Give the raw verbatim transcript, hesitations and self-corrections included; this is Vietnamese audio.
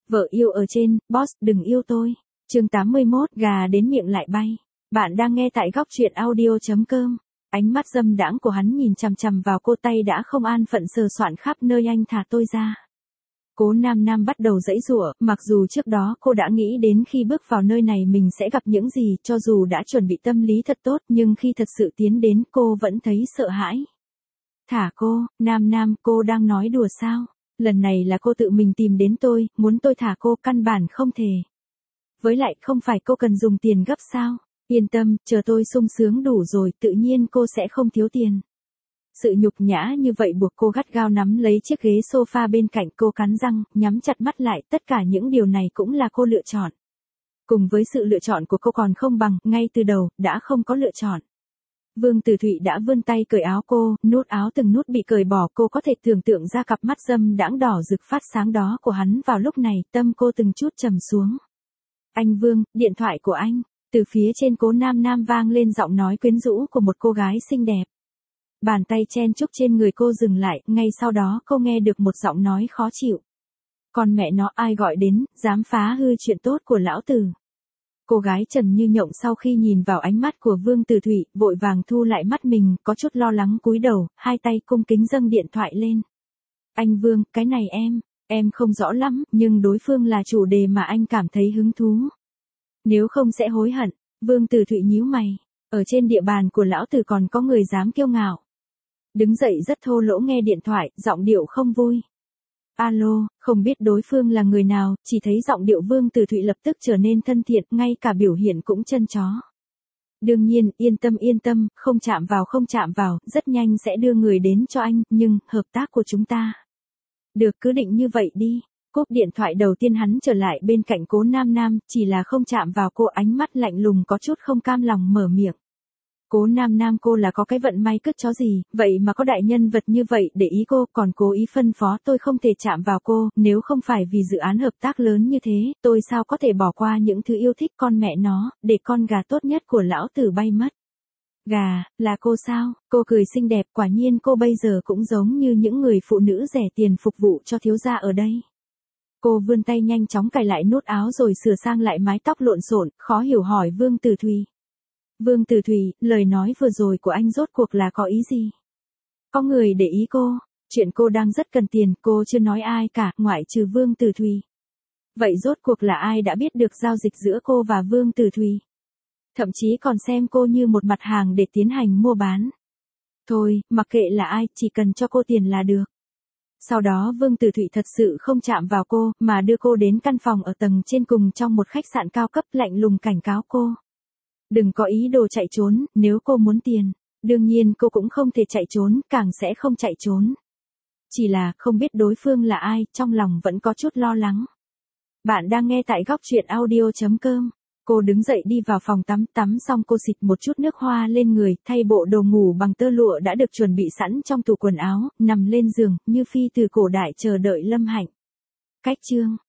Vợ yêu ở trên, boss đừng yêu tôi. Chương tám mươi mốt, gà đến miệng lại bay. Bạn đang nghe tại góc truyện audio.com. Ánh mắt dâm đãng của hắn nhìn chằm chằm vào cô, tay đã không an phận sờ soạn khắp nơi. Anh thả tôi ra. Cố Nam Nam bắt đầu giãy giụa, mặc dù trước đó cô đã nghĩ đến khi bước vào nơi này mình sẽ gặp những gì, cho dù đã chuẩn bị tâm lý thật tốt, nhưng khi thật sự tiến đến cô vẫn thấy sợ hãi. Thả cô, Nam Nam, cô đang nói đùa sao? Lần này là cô tự mình tìm đến tôi, muốn tôi thả cô, căn bản không thể. Với lại không phải cô cần dùng tiền gấp sao? Yên tâm, chờ tôi sung sướng đủ rồi, tự nhiên cô sẽ không thiếu tiền. Sự nhục nhã như vậy buộc cô gắt gao nắm lấy chiếc ghế sofa bên cạnh, cô cắn răng, nhắm chặt mắt lại, tất cả những điều này cũng là cô lựa chọn. Cùng với sự lựa chọn của cô còn không bằng, ngay từ đầu, đã không có lựa chọn. Vương Tử Thụy đã vươn tay cởi áo cô, nút áo từng nút bị cởi bỏ, cô có thể tưởng tượng ra cặp mắt dâm đãng đỏ rực phát sáng đó của hắn. Vào lúc này, tâm cô từng chút trầm xuống. Anh Vương, điện thoại của anh. Từ phía trên Cố Nam Nam vang lên giọng nói quyến rũ của một cô gái xinh đẹp. Bàn tay chen chúc trên người cô dừng lại, ngay sau đó cô nghe được một giọng nói khó chịu. Còn mẹ nó, ai gọi đến, dám phá hư chuyện tốt của lão tử. Cô gái trần như nhộng sau khi nhìn vào ánh mắt của Vương Tử Thụy, vội vàng thu lại mắt mình, có chút lo lắng cúi đầu, hai tay cung kính dâng điện thoại lên. Anh Vương, cái này em, em không rõ lắm, nhưng đối phương là chủ đề mà anh cảm thấy hứng thú. Nếu không sẽ hối hận. Vương Tử Thụy nhíu mày. Ở trên địa bàn của lão tử còn có người dám kiêu ngạo. Đứng dậy rất thô lỗ nghe điện thoại, giọng điệu không vui. Alo, không biết đối phương là người nào, chỉ thấy giọng điệu Vương Tử Thụy lập tức trở nên thân thiện, ngay cả biểu hiện cũng chân chó. Đương nhiên, yên tâm yên tâm, không chạm vào không chạm vào, rất nhanh sẽ đưa người đến cho anh, nhưng, hợp tác của chúng ta. Được, cứ định như vậy đi. Cúp điện thoại đầu tiên hắn trở lại bên cạnh Cố Nam Nam, chỉ là không chạm vào cô, ánh mắt lạnh lùng có chút không cam lòng mở miệng. Cố Nam Nam, cô là có cái vận may cứt chó gì, vậy mà có đại nhân vật như vậy để ý cô, còn cố ý phân phó tôi không thể chạm vào cô, nếu không phải vì dự án hợp tác lớn như thế, tôi sao có thể bỏ qua những thứ yêu thích con mẹ nó, để con gà tốt nhất của lão tử bay mất. Gà, là cô sao? Cô cười xinh đẹp, quả nhiên cô bây giờ cũng giống như những người phụ nữ rẻ tiền phục vụ cho thiếu gia ở đây. Cô vươn tay nhanh chóng cài lại nút áo rồi sửa sang lại mái tóc lộn xộn, khó hiểu hỏi Vương Tử Thụy. Vương Tử Thụy, lời nói vừa rồi của anh rốt cuộc là có ý gì? Có người để ý cô, chuyện cô đang rất cần tiền, cô chưa nói ai cả, ngoại trừ Vương Tử Thụy. Vậy rốt cuộc là ai đã biết được giao dịch giữa cô và Vương Tử Thụy? Thậm chí còn xem cô như một mặt hàng để tiến hành mua bán. Thôi, mặc kệ là ai, chỉ cần cho cô tiền là được. Sau đó Vương Tử Thụy thật sự không chạm vào cô, mà đưa cô đến căn phòng ở tầng trên cùng trong một khách sạn cao cấp, lạnh lùng cảnh cáo cô. Đừng có ý đồ chạy trốn, nếu cô muốn tiền. Đương nhiên cô cũng không thể chạy trốn, càng sẽ không chạy trốn. Chỉ là, không biết đối phương là ai, trong lòng vẫn có chút lo lắng. Bạn đang nghe tại góc truyện audio.com. Cô đứng dậy đi vào phòng tắm, tắm xong cô xịt một chút nước hoa lên người, thay bộ đồ ngủ bằng tơ lụa đã được chuẩn bị sẵn trong tủ quần áo, nằm lên giường, như phi từ cổ đại chờ đợi lâm hạnh. Cách chương